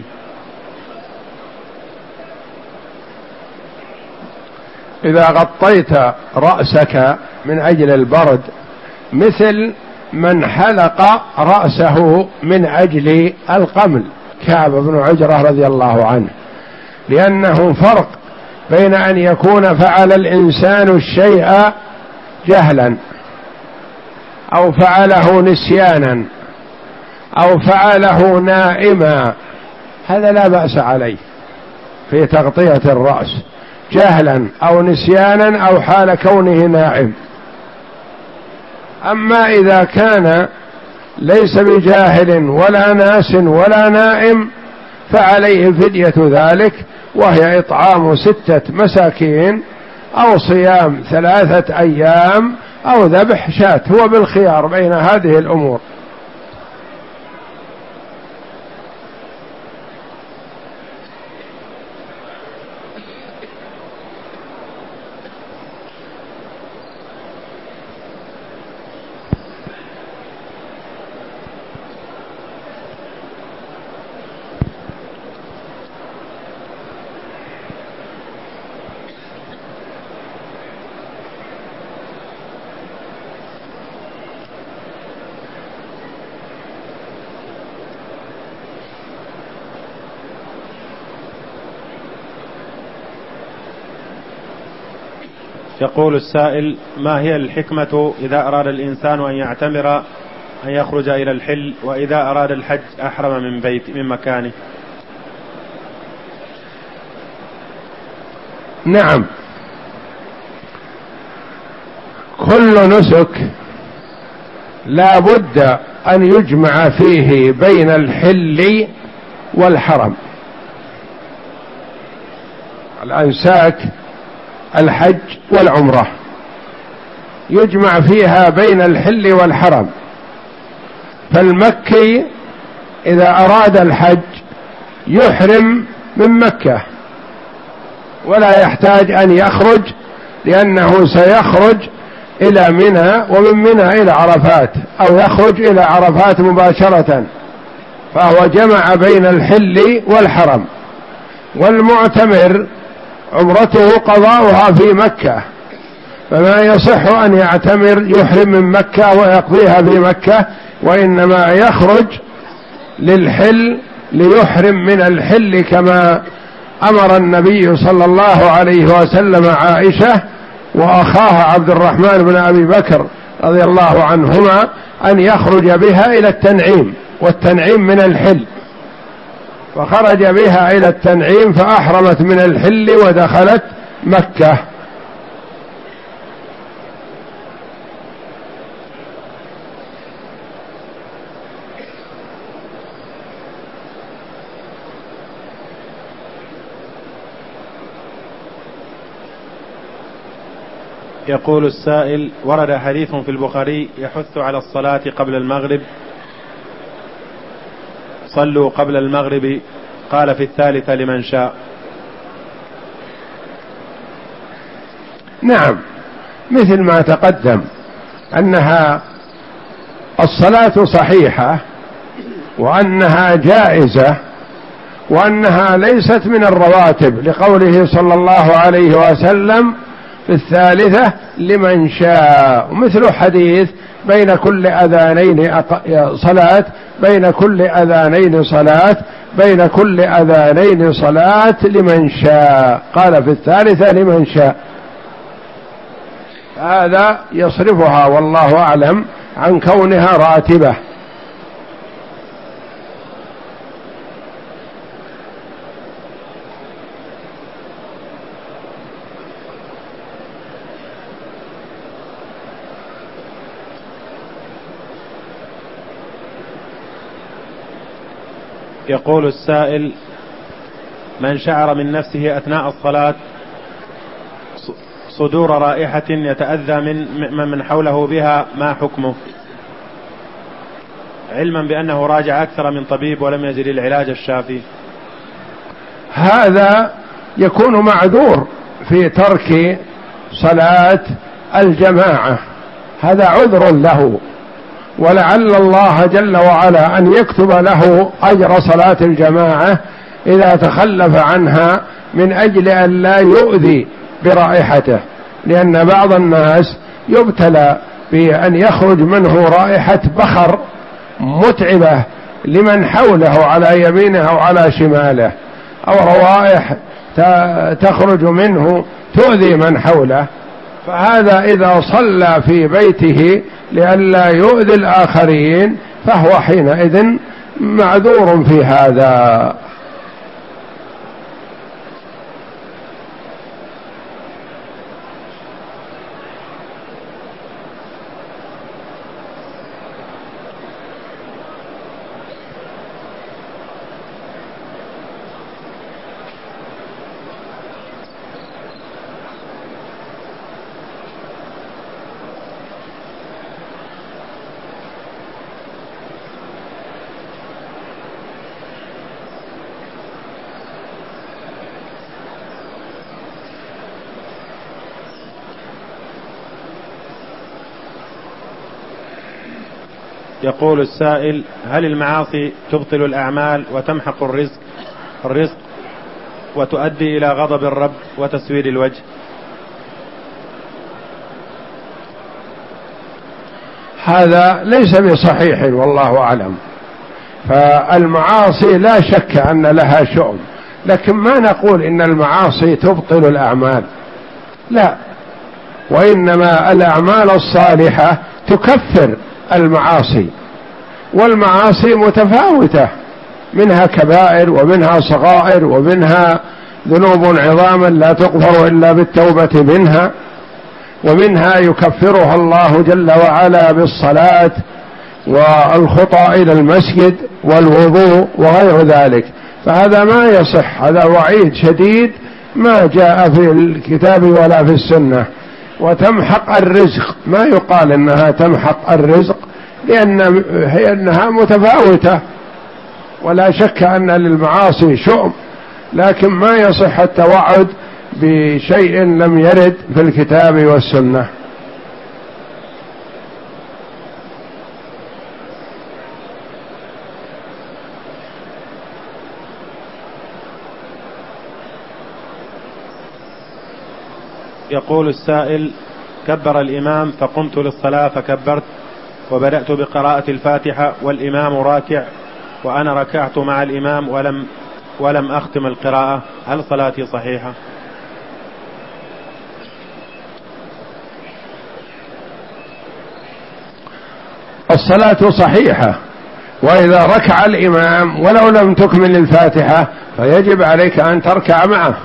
إذا غطيت رأسك من أجل البرد مثل من حلق رأسه من أجل القمل كعب بن عجرة رضي الله عنه، لأنه فرق بين أن يكون فعل الإنسان الشيء جهلا أو فعله نسيانا أو فعله نائما، هذا لا بأس عليه في تغطية الرأس، جهلا أو نسيانا أو حال كونه نائم. أما إذا كان ليس بجاهل ولا ناس ولا نائم فعليه فدية ذلك، وهي إطعام ستة مساكين أو صيام ثلاثة أيام أو ذبح شاة، هو بالخيار بين هذه الأمور. يقول السائل: ما هي الحكمة إذا أراد الإنسان أن يعتمر أن يخرج إلى الحل، وإذا أراد الحج أحرم من بيت من مكانه؟ نعم، كل نسك لا بد أن يجمع فيه بين الحل والحرم. الأنساك الحج والعمرة يجمع فيها بين الحل والحرم، فالمكي إذا أراد الحج يحرم من مكة ولا يحتاج أن يخرج، لأنه سيخرج إلى منى ومن منى إلى عرفات، أو يخرج إلى عرفات مباشرة، فهو جمع بين الحل والحرم. والمعتمر عمرته قضاؤها في مكة، فما يصح أن يعتمر يحرم من مكة ويقضيها في مكة، وإنما يخرج للحل ليحرم من الحل، كما أمر النبي صلى الله عليه وسلم عائشة وأخاها عبد الرحمن بن أبي بكر رضي الله عنهما أن يخرج بها إلى التنعيم، والتنعيم من الحل، فخرج بها إلى التنعيم فأحرمت من الحل ودخلت مكة. يقول السائل: ورد حديث في البخاري يحث على الصلاة قبل المغرب صلوا قبل المغرب، قال في الثالثة لمن شاء. نعم، مثل ما تقدم أنها الصلاة صحيحة وأنها جائزة وأنها ليست من الرواتب، لقوله صلى الله عليه وسلم في الثالثة لمن شاء، مثل حديث بين كل أذانين صلاة بين كل أذانين صلاة بين كل أذانين صلاة لمن شاء، قال في الثالثة لمن شاء. هذا يصرفها والله أعلم عن كونها راتبة. يقول السائل: من شعر من نفسه أثناء الصلاة صدور رائحة يتأذى من من حوله بها، ما حكمه؟ علما بأنه راجع أكثر من طبيب ولم يجد العلاج الشافي. هذا يكون معذور في ترك صلاة الجماعة، هذا عذر له، ولعل الله جل وعلا أن يكتب له أجر صلاة الجماعة إذا تخلف عنها من أجل أن لا يؤذي برائحته، لأن بعض الناس يبتلى بأن يخرج منه رائحة بخر متعبة لمن حوله على يمينه أو على شماله، أو روائح تخرج منه تؤذي من حوله، فهذا إذا صلى في بيته لئلا يؤذي الآخرين فهو حينئذ معذور في هذا. يقول السائل: هل المعاصي تبطل الأعمال وتمحق الرزق الرزق وتؤدي إلى غضب الرب وتسويد الوجه؟ هذا ليس بصحيح والله أعلم. فالمعاصي لا شك أن لها شؤم، لكن ما نقول إن المعاصي تبطل الأعمال، لا، وإنما الأعمال الصالحة تكفر المعاصي، والمعاصي متفاوتة، منها كبائر ومنها صغائر ومنها ذنوب عظاما لا تغفر إلا بالتوبة منها، ومنها يكفرها الله جل وعلا بالصلاة والخطى إلى المسجد والوضوء وغير ذلك. فهذا ما يصح، هذا وعيد شديد ما جاء في الكتاب ولا في السنة. وتمحق الرزق، ما يقال إنها تمحق الرزق، لأن هي أنها متفاوتة، ولا شك أن للمعاصي شؤم، لكن ما يصح التوعد بشيء لم يرد في الكتاب والسنة. يقول السائل: كبر الإمام فقمت للصلاة فكبرت وبدأت بقراءة الفاتحة والإمام راكع وأنا ركعت مع الإمام ولم ولم أختم القراءة، هل صلاتي صحيحة؟ الصلاة صحيحة، وإذا ركع الإمام ولو لم تكمل الفاتحة فيجب عليك أن تركع معه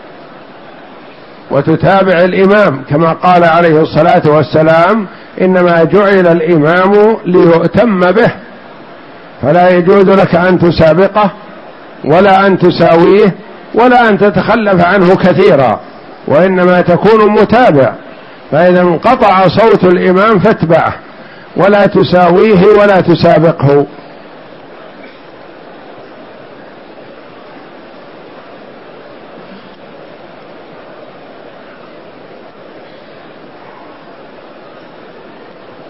وتتابع الإمام، كما قال عليه الصلاة والسلام: إنما جعل الإمام ليؤتم به، فلا يجوز لك أن تسابقه ولا أن تساويه ولا أن تتخلف عنه كثيرا، وإنما تكون متابع. فإذا انقطع صوت الإمام فاتبعه ولا تساويه ولا تسابقه.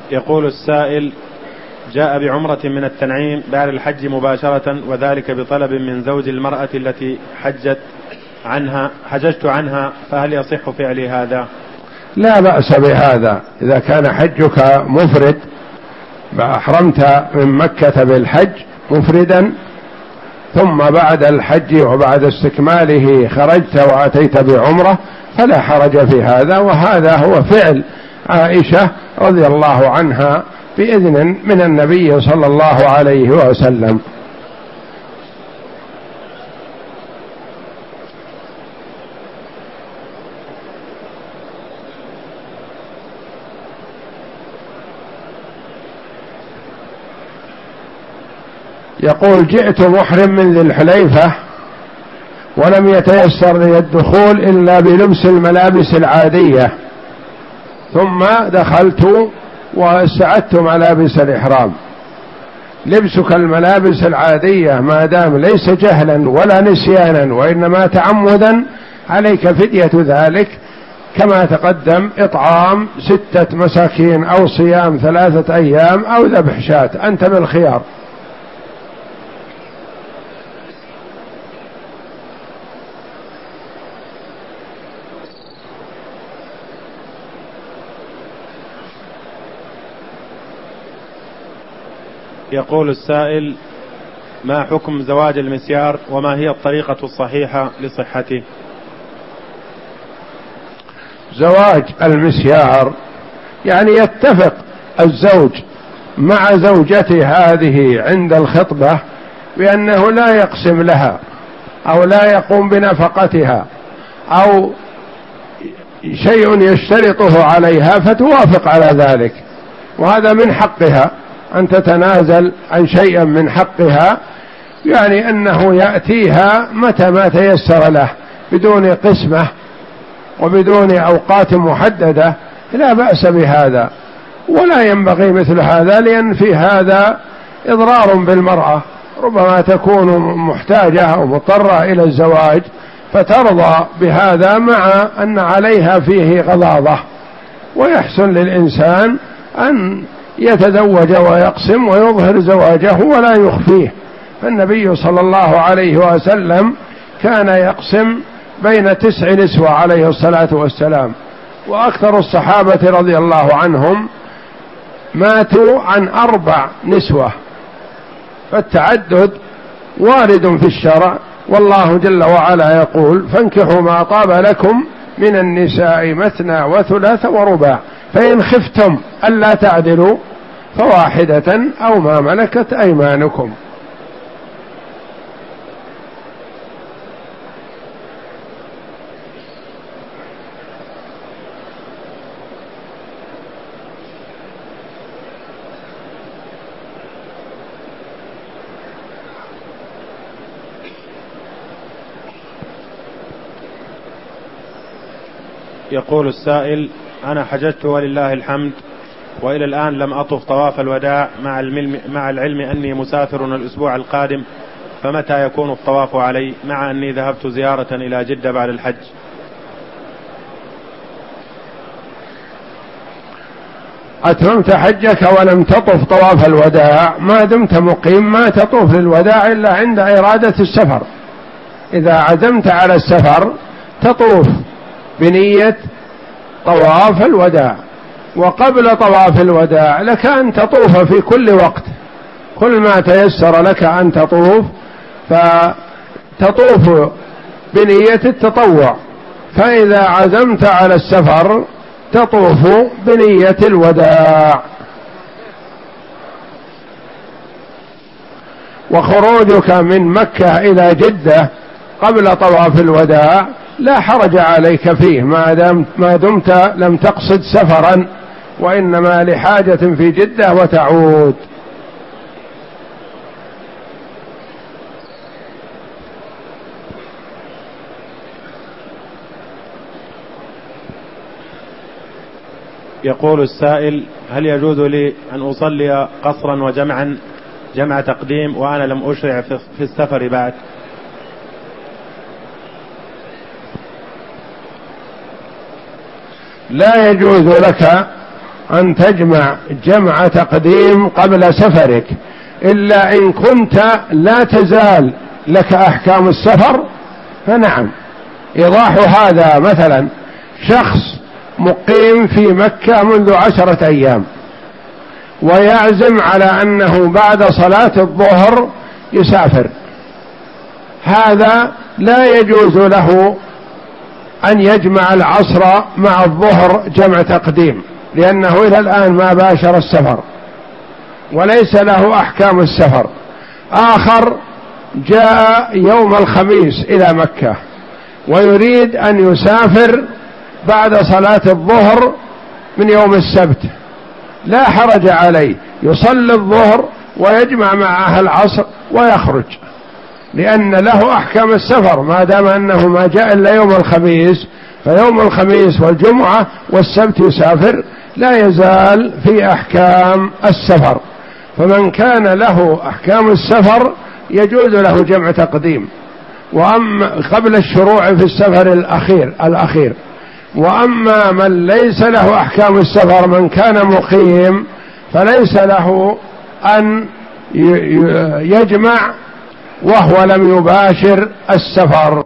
يقول السائل: جاء بعمرة من التنعيم بعد الحج مباشرة، وذلك بطلب من زوج المرأة التي حجت عنها حججت عنها، فهل يصح فعلي هذا؟ لا بأس بهذا. إذا كان حجك مفرد، أحرمت من مكة بالحج مفردا، ثم بعد الحج وبعد استكماله خرجت وأتيت بعمرة، فلا حرج في هذا، وهذا هو فعل عائشة رضي الله عنها بإذن من النبي صلى الله عليه وسلم. يقول: جئت محرم من ذي الحليفة ولم يتيسر لي الدخول إلا بلبس الملابس العادية، ثم دخلت واستعدت ملابس الإحرام. لبسك الملابس العادية ما دام ليس جهلا ولا نسيانا وإنما تعمدا، عليك فدية ذلك، كما تقدم: إطعام ستة مساكين أو صيام ثلاثة أيام أو ذبح شاة، أنت بالخيار. يقول السائل: ما حكم زواج المسيار، وما هي الطريقة الصحيحة لصحته؟ زواج المسيار يعني يتفق الزوج مع زوجته هذه عند الخطبة بأنه لا يقسم لها أو لا يقوم بنفقتها أو شيء يشترطه عليها فتوافق على ذلك، وهذا من حقها أن تتنازل عن شيء من حقها، يعني أنه يأتيها متى ما تيسر له بدون قسمة وبدون أوقات محددة، لا بأس بهذا، ولا ينبغي مثل هذا، لأن في هذا إضرار بالمرأة، ربما تكون محتاجة أو مضطرة إلى الزواج فترضى بهذا مع أن عليها فيه غضاضة، ويحسن للإنسان أن يتزوج ويقسم ويظهر زواجه ولا يخفيه. فالنبي صلى الله عليه وسلم كان يقسم بين تسع نسوة عليه الصلاة والسلام، وأكثر الصحابة رضي الله عنهم ماتوا عن أربع نسوة، فالتعدد وارد في الشرع، والله جل وعلا يقول: فانكحوا ما طاب لكم من النساء مثنى وثلاث ورباع، فإن خفتم ألا تعدلوا فواحدة أو ما ملكت أيمانكم. يقول السائل: أنا حججت ولله الحمد، وإلى الآن لم أطف طواف الوداع، مع العلم, مع العلم أني مسافر الأسبوع القادم، فمتى يكون الطواف علي، مع أني ذهبت زيارة إلى جدة بعد الحج؟ أتممت حجك ولم تطف طواف الوداع، ما دمت مقيم ما تطوف للوداع إلا عند إرادة السفر. إذا عزمت على السفر تطوف بنية طواف الوداع، وقبل طواف الوداع لك أن تطوف في كل وقت، كل ما تيسر لك أن تطوف فتطوف بنية التطوع، فإذا عزمت على السفر تطوف بنية الوداع. وخروجك من مكة إلى جدة قبل طواف الوداع لا حرج عليك فيه، ما دمت ما دمت لم تقصد سفرا، وإنما لحاجة في جدة وتعود. يقول السائل: هل يجوز لي أن أصلي قصرا وجمعا جمع تقديم وأنا لم أشرع في السفر بعد؟ لا يجوز لك أن تجمع جمع تقديم قبل سفرك إلا إن كنت لا تزال لك أحكام السفر فنعم. إيضاح هذا مثلا شخص مقيم في مكة منذ عشرة أيام ويعزم على أنه بعد صلاة الظهر يسافر، هذا لا يجوز له أن يجمع العصر مع الظهر جمع تقديم، لأنه إلى الآن ما باشر السفر وليس له أحكام السفر. آخر جاء يوم الخميس إلى مكة ويريد أن يسافر بعد صلاة الظهر من يوم السبت، لا حرج عليه، يصلي الظهر ويجمع معها العصر ويخرج، لأن له أحكام السفر ما دام أنه ما جاء إلا يوم الخميس، فيوم الخميس والجمعة والسبت يسافر، لا يزال في أحكام السفر. فمن كان له أحكام السفر يجوز له جمع تقديم وأما قبل الشروع في السفر الأخير الأخير وأما من ليس له أحكام السفر من كان مقيم فليس له أن يجمع وهو لم يباشر السفر.